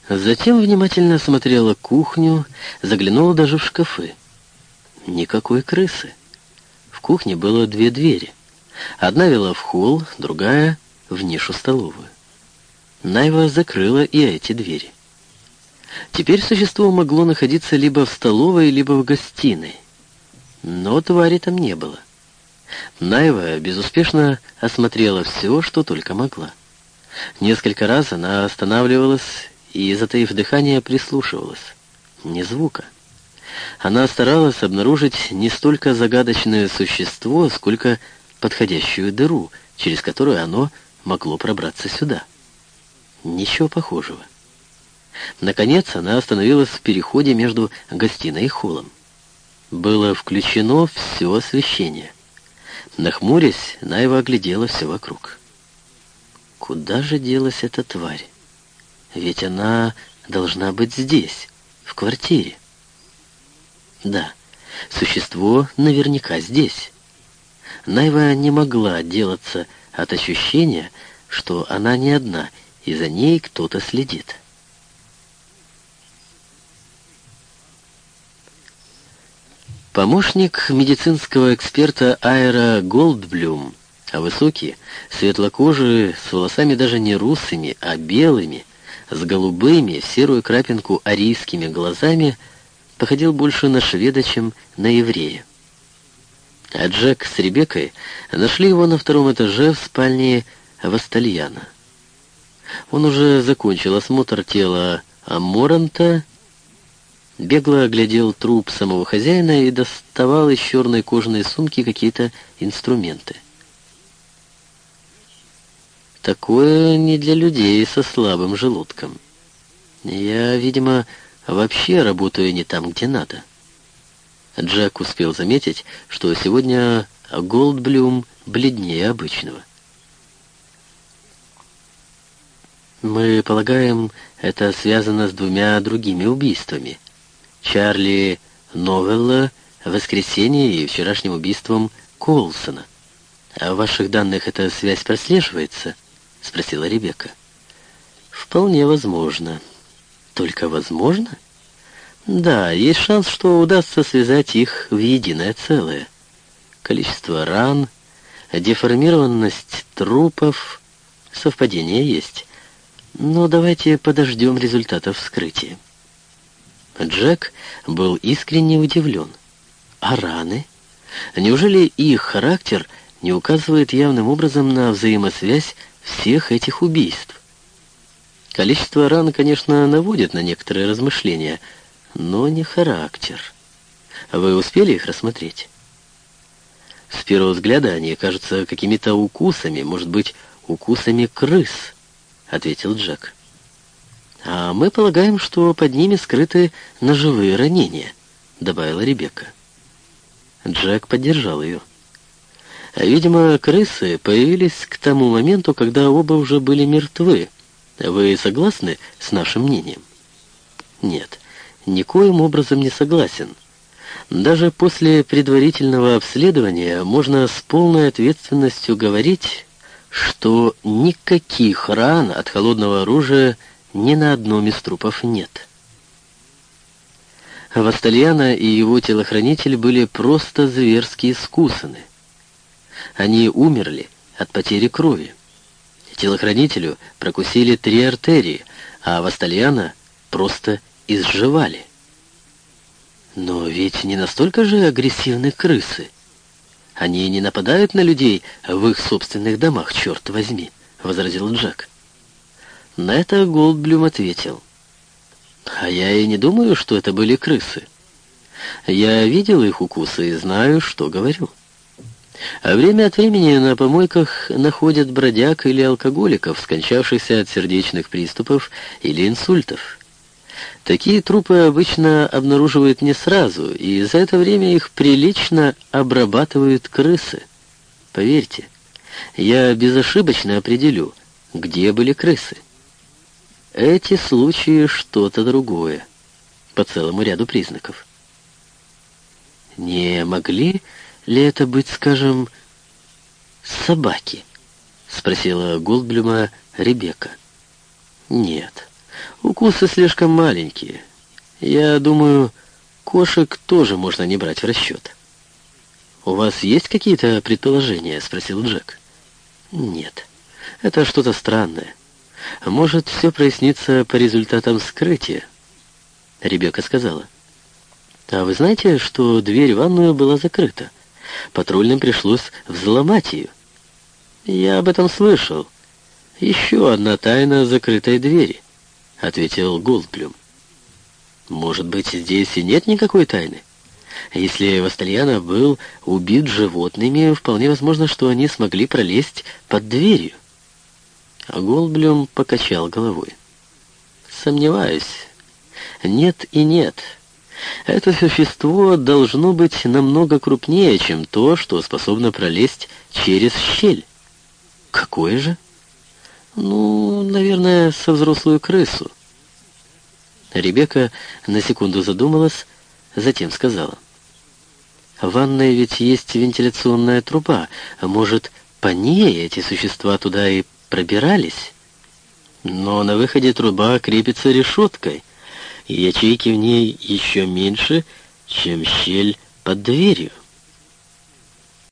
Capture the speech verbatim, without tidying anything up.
Затем внимательно осмотрела кухню, заглянула даже в шкафы. Никакой крысы. В кухне было две двери. Одна вела в холл, другая — в нишу-столовую. Найва закрыла и эти двери. Теперь существо могло находиться либо в столовой, либо в гостиной. Но твари там не было. Найва безуспешно осмотрела все, что только могла. Несколько раз она останавливалась и, затаив дыхание, прислушивалась. Ни звука. Она старалась обнаружить не столько загадочное существо, сколько подходящую дыру, через которую оно могло пробраться сюда. Ничего похожего. Наконец она остановилась в переходе между гостиной и холлом. Было включено все освещение. Нахмурясь, Найва оглядела все вокруг. Куда же делась эта тварь? Ведь она должна быть здесь, в квартире. Да, существо наверняка здесь. Найва не могла отделаться от ощущения, что она не одна, и за ней кто-то следит. Помощник медицинского эксперта Айра Голдблюм, а высокий, светлокожий, с волосами даже не русыми, а белыми, с голубыми, в серую крапинку арийскими глазами, походил больше на шведа, чем на еврея. А Джек с Ребеккой нашли его на втором этаже в спальне Вастальяна. Он уже закончил осмотр тела Аморанта, бегло оглядел труп самого хозяина и доставал из черной кожаной сумки какие-то инструменты. Такое не для людей со слабым желудком. Я, видимо, вообще работаю не там, где надо. Джек успел заметить, что сегодня Голдблюм бледнее обычного. Мы полагаем, это связано с двумя другими убийствами. Чарли Новелла в воскресенье и вчерашним убийством Коулсона. А в ваших данных эта связь прослеживается? Спросила Ребекка. Вполне возможно. Только возможно? Да, есть шанс, что удастся связать их в единое целое. Количество ран, деформированность трупов, совпадения есть. Но давайте подождем результатов вскрытия. Джек был искренне удивлен. А раны? Неужели их характер не указывает явным образом на взаимосвязь всех этих убийств? Количество ран, конечно, наводит на некоторые размышления, но не характер. Вы успели их рассмотреть? С первого взгляда они кажутся какими-то укусами, может быть, укусами крыс, ответил Джек. «А мы полагаем, что под ними скрыты ножевые ранения», — добавила Ребекка. Джек поддержал ее. «Видимо, крысы появились к тому моменту, когда оба уже были мертвы. Вы согласны с нашим мнением?» «Нет, никоим образом не согласен. Даже после предварительного обследования можно с полной ответственностью говорить, что никаких ран от холодного оружия ни на одном из трупов нет. Вастальяна и его телохранитель были просто зверски искусаны. Они умерли от потери крови. Телохранителю прокусили три артерии, а Вастальяна просто изживали. Но ведь не настолько же агрессивны крысы. Они не нападают на людей в их собственных домах, черт возьми, — возразил Джек. На это Голдблюм ответил: «А я и не думаю, что это были крысы. Я видел их укусы и знаю, что говорю. А время от времени на помойках находят бродяг или алкоголиков, скончавшихся от сердечных приступов или инсультов. Такие трупы обычно обнаруживают не сразу, и за это время их прилично обрабатывают крысы. Поверьте, я безошибочно определю, где были крысы. Эти случаи что-то другое, по целому ряду признаков. Не могли ли это быть, скажем, собаки? Спросила Голдблюма Ребекка. Нет, Укусы слишком маленькие. Я думаю, кошек тоже можно не брать в расчет. «У вас есть какие-то предположения?» — спросил Джек. «Нет. Это что-то странное. Может, все прояснится по результатам вскрытия». Ребекка сказала: «А вы знаете, что дверь в ванную была закрыта? Патрульным пришлось взломать ее». «Я об этом слышал. Еще одна тайна закрытой двери», — ответил Голдблюм. «Может быть, здесь и нет никакой тайны? Если Вастальяно был убит животными, вполне возможно, что они смогли пролезть под дверью». А Голдблюм покачал головой. «Сомневаюсь. Нет и нет. Это существо должно быть намного крупнее, чем то, что способно пролезть через щель». «Какое же?» «Ну, наверное, со взрослую крысу». Ребекка на секунду задумалась, затем сказала: «В ванной ведь есть вентиляционная труба. А может, по ней эти существа туда и пробирались? Но на выходе труба крепится решеткой, и ячейки в ней еще меньше, чем щель под дверью».